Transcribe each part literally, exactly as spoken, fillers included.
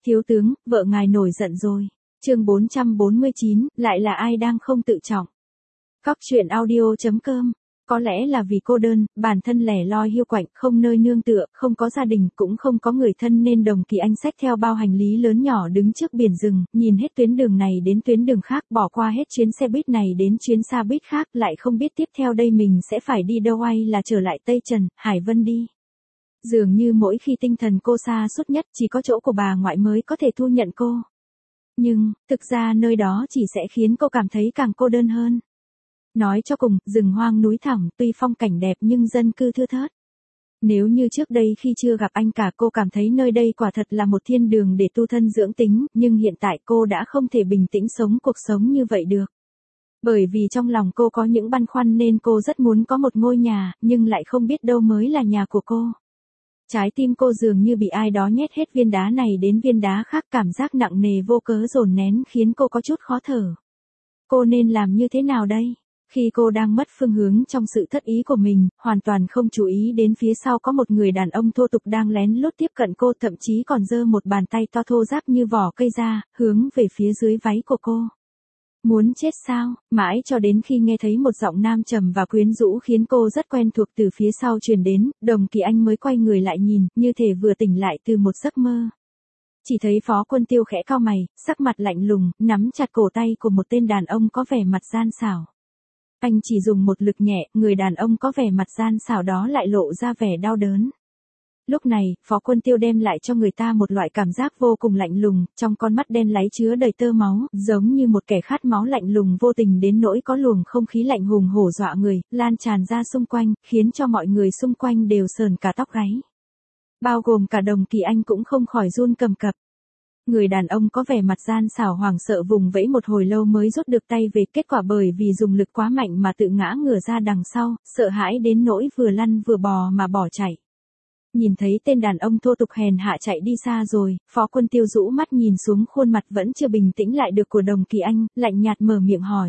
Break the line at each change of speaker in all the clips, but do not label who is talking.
Thiếu tướng, vợ ngài nổi giận rồi. Chương bốn trăm bốn mươi chín, lại là ai đang không tự trọng. Cóc truyện audio chấm com. Có lẽ là vì cô đơn, bản thân lẻ loi hiu quạnh, không nơi nương tựa, không có gia đình, cũng không có người thân nên Đồng Kỳ Anh xách theo bao hành lý lớn nhỏ đứng trước biển rừng, nhìn hết tuyến đường này đến tuyến đường khác, bỏ qua hết chuyến xe buýt này đến chuyến xa buýt khác, lại không biết tiếp theo đây mình sẽ phải đi đâu, hay là trở lại Tây Trần, Hải Vân đi. Dường như mỗi khi tinh thần cô sa sút nhất, chỉ có chỗ của bà ngoại mới có thể thu nhận cô. Nhưng, thực ra nơi đó chỉ sẽ khiến cô cảm thấy càng cô đơn hơn. Nói cho cùng, rừng hoang núi thẳm, tuy phong cảnh đẹp nhưng dân cư thưa thớt. Nếu như trước đây khi chưa gặp anh cả cô cảm thấy nơi đây quả thật là một thiên đường để tu thân dưỡng tính, nhưng hiện tại cô đã không thể bình tĩnh sống cuộc sống như vậy được. Bởi vì trong lòng cô có những băn khoăn nên cô rất muốn có một ngôi nhà, nhưng lại không biết đâu mới là nhà của cô. Trái tim cô dường như bị ai đó nhét hết viên đá này đến viên đá khác, cảm giác nặng nề vô cớ dồn nén khiến cô có chút khó thở. Cô nên làm như thế nào đây? Khi cô đang mất phương hướng trong sự thất ý của mình, hoàn toàn không chú ý đến phía sau có một người đàn ông thô tục đang lén lút tiếp cận cô, thậm chí còn giơ một bàn tay to thô ráp như vỏ cây ra, hướng về phía dưới váy của cô. Muốn chết sao? Mãi cho đến khi nghe thấy một giọng nam trầm và quyến rũ khiến cô rất quen thuộc từ phía sau truyền đến, Đồng Kỳ Anh mới quay người lại nhìn, như thể vừa tỉnh lại từ một giấc mơ. Chỉ thấy Phó Quân Tiêu khẽ cau mày, sắc mặt lạnh lùng, nắm chặt cổ tay của một tên đàn ông có vẻ mặt gian xảo. Anh chỉ dùng một lực nhẹ, người đàn ông có vẻ mặt gian xảo đó lại lộ ra vẻ đau đớn. Lúc này, Phó Quân Tiêu đem lại cho người ta một loại cảm giác vô cùng lạnh lùng, trong con mắt đen láy chứa đầy tơ máu, giống như một kẻ khát máu lạnh lùng vô tình đến nỗi có luồng không khí lạnh hùng hổ dọa người, lan tràn ra xung quanh, khiến cho mọi người xung quanh đều sờn cả tóc gáy. Bao gồm cả Đồng Kỳ Anh cũng không khỏi run cầm cập. Người đàn ông có vẻ mặt gian xảo hoảng sợ vùng vẫy một hồi lâu mới rút được tay về, kết quả bởi vì dùng lực quá mạnh mà tự ngã ngửa ra đằng sau, sợ hãi đến nỗi vừa lăn vừa bò mà bỏ chạy. Nhìn thấy tên đàn ông thô tục hèn hạ chạy đi xa rồi, Phó Quân Tiêu rũ mắt nhìn xuống khuôn mặt vẫn chưa bình tĩnh lại được của Đồng Kỳ Anh, lạnh nhạt mở miệng hỏi.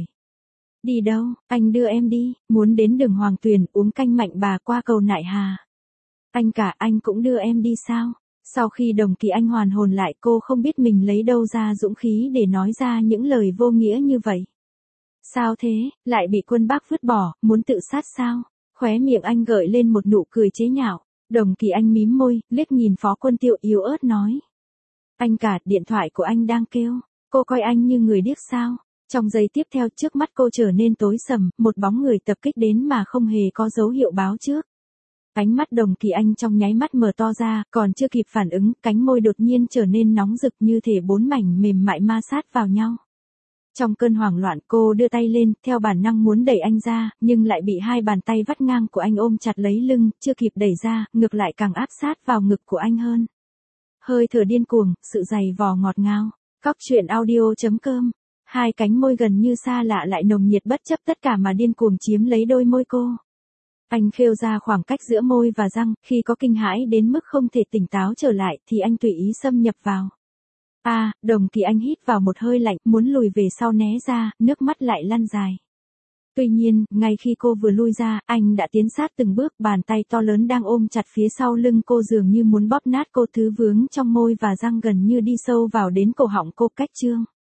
Đi đâu? Anh đưa em đi, muốn đến đường Hoàng Tuyền uống canh mạnh bà qua cầu Nại Hà. Anh cả, anh cũng đưa em đi sao? Sau khi Đồng Kỳ Anh hoàn hồn lại, cô không biết mình lấy đâu ra dũng khí để nói ra những lời vô nghĩa như vậy. Sao thế, lại bị Quân Bác vứt bỏ, muốn tự sát sao? Khóe miệng anh gợi lên một nụ cười chế nhạo. Đồng Kỳ Anh mím môi, liếc nhìn Phó Quân Tiêu yếu ớt nói. Anh cả, điện thoại của anh đang kêu. Cô coi anh như người điếc sao? Trong giây tiếp theo trước mắt cô trở nên tối sầm, một bóng người tập kích đến mà không hề có dấu hiệu báo trước. Ánh mắt Đồng Kỳ Anh trong nháy mắt mở to ra, còn chưa kịp phản ứng, cánh môi đột nhiên trở nên nóng rực như thể bốn mảnh mềm mại ma sát vào nhau. Trong cơn hoảng loạn cô đưa tay lên, theo bản năng muốn đẩy anh ra, nhưng lại bị hai bàn tay vắt ngang của anh ôm chặt lấy lưng, chưa kịp đẩy ra, ngược lại càng áp sát vào ngực của anh hơn. Hơi thở điên cuồng, sự dày vò ngọt ngào. Cóc truyện audio chấm com. Hai cánh môi gần như xa lạ lại nồng nhiệt bất chấp tất cả mà điên cuồng chiếm lấy đôi môi cô. Anh khêu ra khoảng cách giữa môi và răng, khi có kinh hãi đến mức không thể tỉnh táo trở lại thì anh tùy ý xâm nhập vào. À, Đồng Kỳ Anh hít vào một hơi lạnh, muốn lùi về sau né ra, nước mắt lại lăn dài. Tuy nhiên, ngay khi cô vừa lui ra, anh đã tiến sát từng bước, bàn tay to lớn đang ôm chặt phía sau lưng cô dường như muốn bóp nát cô, thứ vướng trong môi và răng gần như đi sâu vào đến cổ họng cô. Cách chương